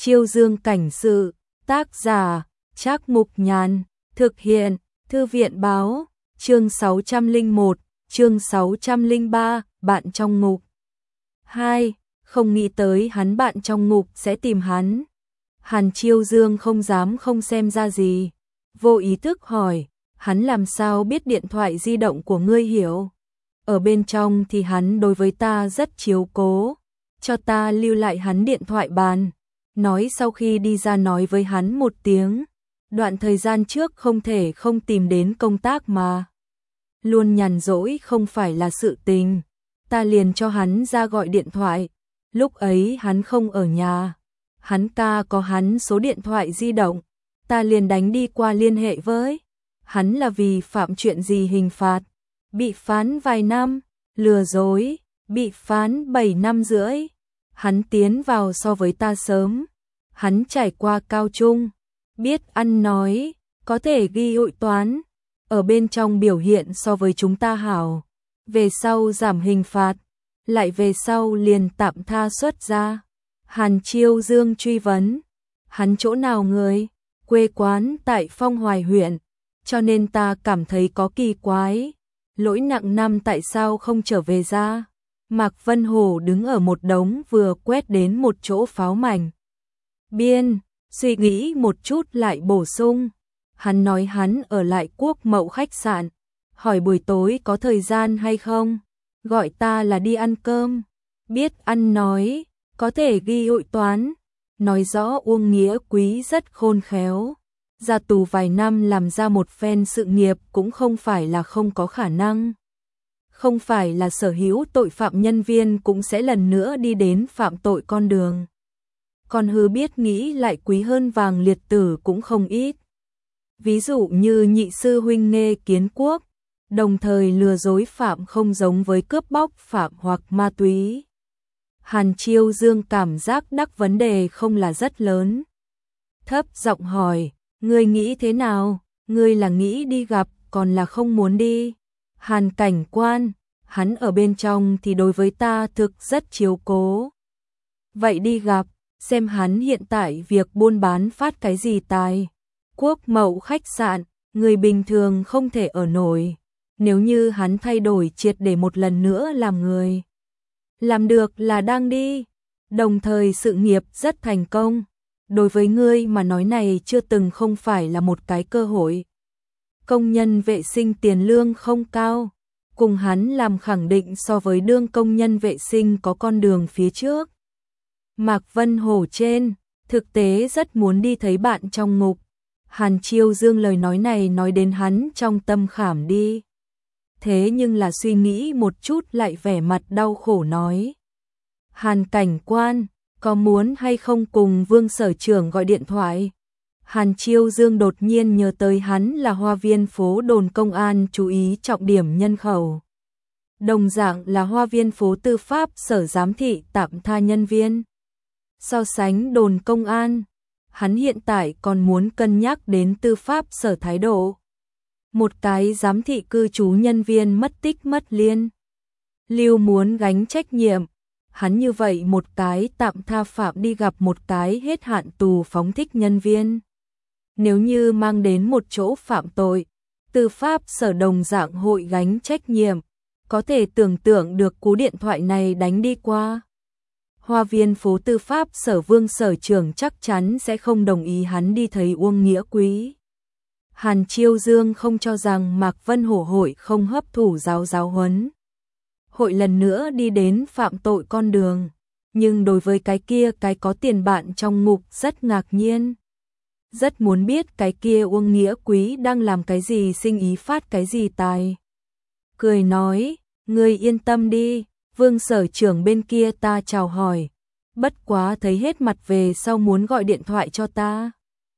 Chiêu Dương cảnh sự, tác giả, Trác Mục Nhàn, thực hiện, Thư viện báo, chương 601, chương 603, bạn trong ngục. 2. Không nghĩ tới hắn bạn trong ngục sẽ tìm hắn. Hàn Chiêu Dương không dám không xem ra gì. Vô ý thức hỏi, hắn làm sao biết điện thoại di động của ngươi hiểu? Ở bên trong thì hắn đối với ta rất chiếu cố, cho ta lưu lại hắn điện thoại bàn. Nói sau khi đi ra nói với hắn một tiếng, đoạn thời gian trước không thể không tìm đến công tác mà. Luôn nhàn rỗi không phải là sự tình, ta liền cho hắn ra gọi điện thoại, lúc ấy hắn không ở nhà. Hắn ca có hắn số điện thoại di động, ta liền đánh đi qua liên hệ với. Hắn là vì phạm chuyện gì hình phạt, bị phán vài năm, lừa dối, bị phán 7 năm rưỡi. Hắn tiến vào so với ta sớm, hắn trải qua cao trung, biết ăn nói, có thể ghi hội toán, ở bên trong biểu hiện so với chúng ta hảo. Về sau giảm hình phạt, lại về sau liền tạm tha xuất ra. Hàn Chiêu Dương truy vấn, hắn chỗ nào người? Quê quán tại Phong Hoài huyện, cho nên ta cảm thấy có kỳ quái. Lỗi nặng năm tại sao không trở về ra? Mạc Vân Hổ đứng ở một đống vừa quét đến một chỗ pháo mảnh biên, suy nghĩ một chút lại bổ sung. Hắn nói hắn ở lại Quốc Mậu khách sạn, hỏi buổi tối có thời gian hay không, gọi ta là đi ăn cơm. Biết ăn nói, có thể ghi hội toán, nói rõ Uông Nghĩa Quý rất khôn khéo. Ra tù vài năm làm ra một phen sự nghiệp cũng không phải là không có khả năng. Không phải là sở hữu tội phạm nhân viên cũng sẽ lần nữa đi đến phạm tội con đường. Còn hư biết nghĩ lại quý hơn vàng liệt tử cũng không ít. Ví dụ như nhị sư huynh Nghê Kiến Quốc, đồng thời lừa dối phạm không giống với cướp bóc phạm hoặc ma túy. Hàn Chiêu Dương cảm giác đắc vấn đề không là rất lớn. Thấp giọng hỏi, ngươi nghĩ thế nào? Ngươi là nghĩ đi gặp, còn là không muốn đi? Hàn cảnh quan, hắn ở bên trong thì đối với ta thực rất chiếu cố. Vậy đi gặp, xem hắn hiện tại việc buôn bán phát cái gì tài. Quốc Mậu khách sạn, người bình thường không thể ở nổi. Nếu như hắn thay đổi triệt để một lần nữa làm người. Làm được là đang đi, đồng thời sự nghiệp rất thành công. Đối với ngươi mà nói này chưa từng không phải là một cái cơ hội. Công nhân vệ sinh tiền lương không cao, cùng hắn làm khẳng định so với đương công nhân vệ sinh có con đường phía trước. Mạc Vân Hổ trên, thực tế rất muốn đi thấy bạn trong ngục. Hàn Chiêu Dương lời nói này nói đến hắn trong tâm khảm đi. Thế nhưng là suy nghĩ một chút lại vẻ mặt đau khổ nói. Hàn cảnh quan, có muốn hay không cùng Vương sở trưởng gọi điện thoại? Hàn Chiêu Dương đột nhiên nhớ tới hắn là Hoa Viên phố đồn công an chú ý trọng điểm nhân khẩu. Đồng dạng là Hoa Viên phố tư pháp sở giám thị tạm tha nhân viên. So sánh đồn công an, hắn hiện tại còn muốn cân nhắc đến tư pháp sở thái độ. Một cái giám thị cư trú nhân viên mất tích mất liên lưu muốn gánh trách nhiệm. Hắn như vậy một cái tạm tha phạm đi gặp một cái hết hạn tù phóng thích nhân viên. Nếu như mang đến một chỗ phạm tội, tư pháp sở đồng dạng hội gánh trách nhiệm. Có thể tưởng tượng được cú điện thoại này đánh đi qua. Hoa Viên phố tư pháp sở Vương sở trưởng chắc chắn sẽ không đồng ý hắn đi thấy Uông Nghĩa Quý. Hàn Chiêu Dương không cho rằng Mạc Vân Hổ hội không hấp thụ giáo huấn. Hội lần nữa đi đến phạm tội con đường, nhưng đối với cái kia cái có tiền bạn trong ngục rất ngạc nhiên. Rất muốn biết cái kia Uông Nghĩa Quý đang làm cái gì, sinh ý phát cái gì tài. Cười nói, ngươi yên tâm đi, Vương sở trưởng bên kia ta chào hỏi, bất quá thấy hết mặt về sau muốn gọi điện thoại cho ta.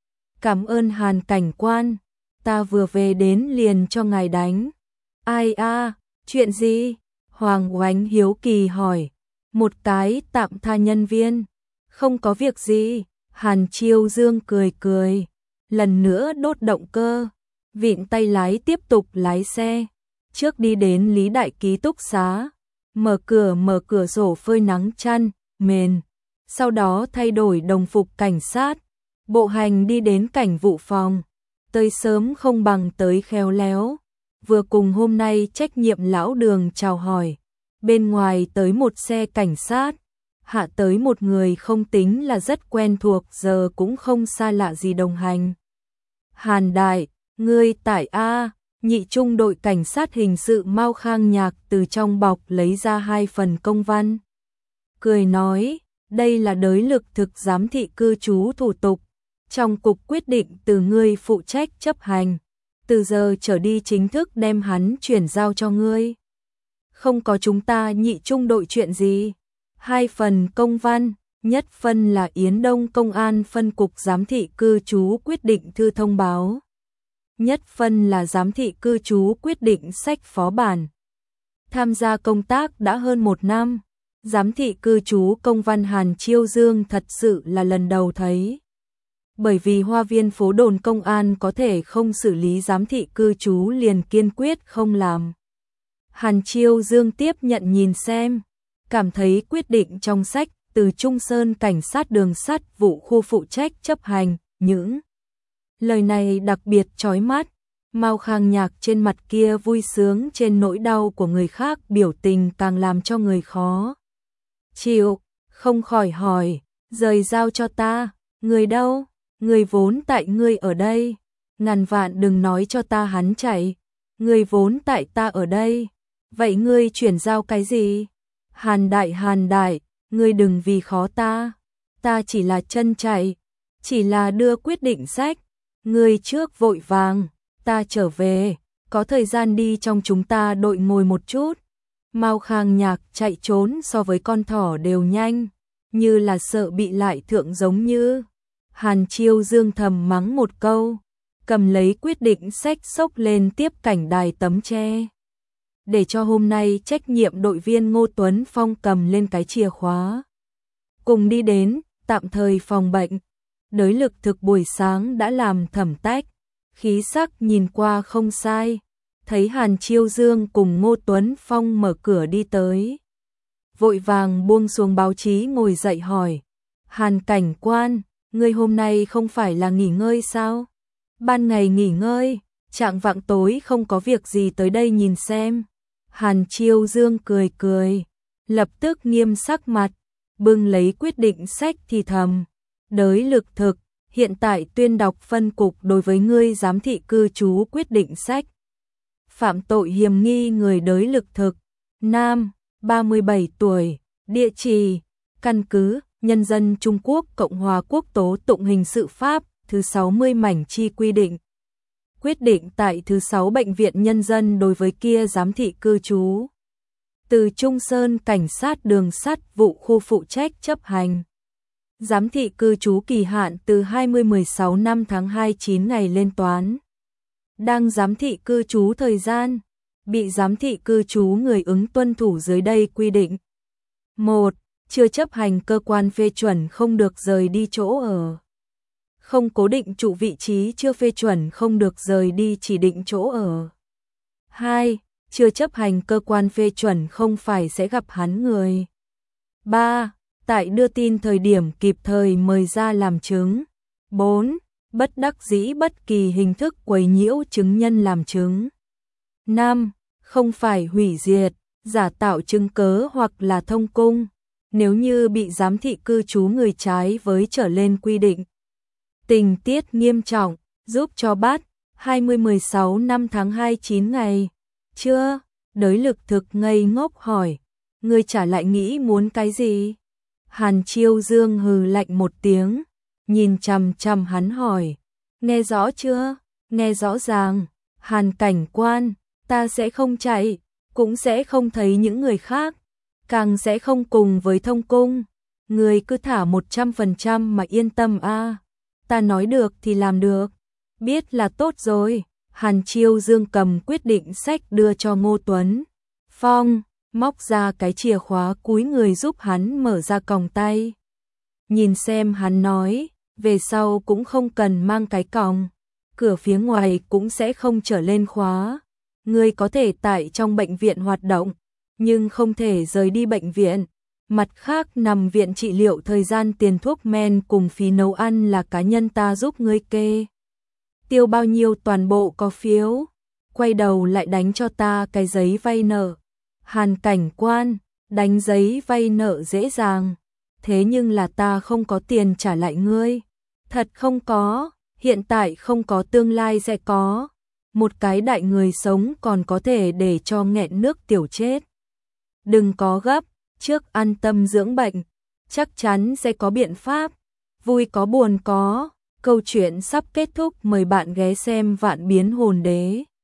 Cảm ơn Hàn cảnh quan, ta vừa về đến liền cho ngài đánh. Ai a, chuyện gì? Hoàng Oánh hiếu kỳ hỏi. Một cái tạm tha nhân viên. Không có việc gì. Hàn Chiêu Dương cười cười. Lần nữa đốt động cơ. Vịn tay lái tiếp tục lái xe. Trước đi đến Lý Đại ký túc xá. Mở cửa sổ phơi nắng chăn, mền. sau đó thay đổi đồng phục cảnh sát, bộ hành đi đến cảnh vụ phòng. Tới sớm không bằng tới khéo léo, vừa cùng hôm nay trách nhiệm lão Đường chào hỏi. Bên ngoài tới một xe cảnh sát, hạ tới một người không tính là rất quen thuộc, giờ cũng không xa lạ gì đồng hành. Hàn đại, ngươi tại A? Nhị trung đội cảnh sát hình sự Mao Khang Nhạc từ trong bọc lấy ra 2 phần công văn. Cười nói, đây là đới lực thực giám thị cư trú thủ tục. Trong cục quyết định từ ngươi phụ trách chấp hành. Từ giờ trở đi chính thức đem hắn chuyển giao cho ngươi. Không có chúng ta nhị trung đội chuyện gì. 2 phần công văn, nhất phân là Yến Đông Công an phân cục giám thị cư trú quyết định thư thông báo. Nhất phân là giám thị cư trú quyết định sách phó bản. Tham gia công tác đã hơn 1 năm, giám thị cư trú công văn Hàn Chiêu Dương thật sự là lần đầu thấy. Bởi vì Hoa Viên phố đồn công an có thể không xử lý giám thị cư trú liền kiên quyết không làm. Hàn Chiêu Dương tiếp nhận nhìn xem, cảm thấy quyết định trong sách từ Trung Sơn cảnh sát đường sắt vụ khu phụ trách chấp hành, những lời này đặc biệt chói mắt. Mao Khang Nhạc trên mặt kia vui sướng trên nỗi đau của người khác, biểu tình càng làm cho người khó chịu, không khỏi hỏi, rời giao cho ta, người đâu? Người vốn tại ngươi ở đây, ngàn vạn đừng nói cho ta hắn chạy, người vốn tại ta ở đây, vậy ngươi chuyển giao cái gì? Hàn đại, ngươi đừng vì khó ta chỉ là chân chạy, chỉ là đưa quyết định sách, ngươi trước vội vàng, ta trở về, có thời gian đi trong chúng ta đội ngồi một chút. Mao Khang Nhạc chạy trốn so với con thỏ đều nhanh, như là sợ bị lại thượng giống như. Hàn Chiêu Dương thầm mắng một câu, cầm lấy quyết định sách xốc lên tiếp cảnh đài tấm tre. Để cho hôm nay trách nhiệm đội viên Ngô Tuấn Phong cầm lên cái chìa khóa. Cùng đi đến, tạm thời phòng bệnh. Đới lực thực buổi sáng đã làm thẩm tách, khí sắc nhìn qua không sai. Thấy Hàn Chiêu Dương cùng Ngô Tuấn Phong mở cửa đi tới. Vội vàng buông xuống báo chí ngồi dậy hỏi, Hàn cảnh quan, ngươi hôm nay không phải là nghỉ ngơi sao? Ban ngày nghỉ ngơi, trạng vạng tối không có việc gì tới đây nhìn xem. Hàn Chiêu Dương cười, lập tức nghiêm sắc mặt, bưng lấy quyết định sách thì thầm. Đới lực thực, hiện tại tuyên đọc phân cục đối với ngươi giám thị cư trú quyết định sách. Phạm tội hiềm nghi người đới lực thực, nam, 37 tuổi, địa chỉ, căn cứ, Nhân dân Trung Quốc Cộng hòa Quốc tố tụng hình sự pháp, thứ 60 mảnh chi quy định. Quyết định tại thứ 6 Bệnh viện Nhân dân đối với kia giám thị cư trú. Từ Trung Sơn cảnh sát đường sắt vụ khu phụ trách chấp hành. Giám thị cư trú kỳ hạn từ 20-16 năm tháng 29 ngày lên toán. Đang giám thị cư trú thời gian. Bị giám thị cư trú người ứng tuân thủ dưới đây quy định. 1. Chưa chấp hành cơ quan phê chuẩn không được rời đi chỗ ở. Không cố định trụ vị trí chưa phê chuẩn không được rời đi chỉ định chỗ ở. 2. Chưa chấp hành cơ quan phê chuẩn không phải sẽ gặp hắn người. 3. Tại đưa tin thời điểm kịp thời mời ra làm chứng. 4. Bất đắc dĩ bất kỳ hình thức quấy nhiễu chứng nhân làm chứng. 5. Không phải hủy diệt, giả tạo chứng cớ hoặc là thông cung. Nếu như bị giám thị cư trú người trái với trở lên quy định. Tình tiết nghiêm trọng, giúp cho bắt, 20-16 năm tháng 29 ngày. Chưa, đới lực thực ngây ngốc hỏi, ngươi trả lại nghĩ muốn cái gì? Hàn Chiêu Dương hừ lạnh một tiếng, nhìn chằm chằm hắn hỏi, nghe rõ chưa? Nghe rõ ràng, Hàn cảnh quan, ta sẽ không chạy, cũng sẽ không thấy những người khác, càng sẽ không cùng với thông cung. Người cứ thả 100% mà yên tâm a. Ta nói được thì làm được, biết là tốt rồi. Hàn Chiêu Dương cầm quyết định sách đưa cho Ngô Tuấn Phong, móc ra cái chìa khóa cúi người giúp hắn mở ra còng tay. Nhìn xem hắn nói, về sau cũng không cần mang cái còng, cửa phía ngoài cũng sẽ không trở lên khóa. Ngươi có thể tại trong bệnh viện hoạt động, nhưng không thể rời đi bệnh viện. Mặt khác nằm viện trị liệu thời gian tiền thuốc men cùng phí nấu ăn là cá nhân ta giúp ngươi kê. Tiêu bao nhiêu toàn bộ có phiếu. Quay đầu lại đánh cho ta cái giấy vay nợ. Hàn cảnh quan, đánh giấy vay nợ dễ dàng. Thế nhưng là ta không có tiền trả lại ngươi. Thật không có, hiện tại không có tương lai sẽ có. Một cái đại người sống còn có thể để cho nghẹn nước tiểu chết. Đừng có gấp, trước an tâm dưỡng bệnh, chắc chắn sẽ có biện pháp. Vui có buồn có, câu chuyện sắp kết thúc, mời bạn ghé xem Vạn Biến Hồn Đế.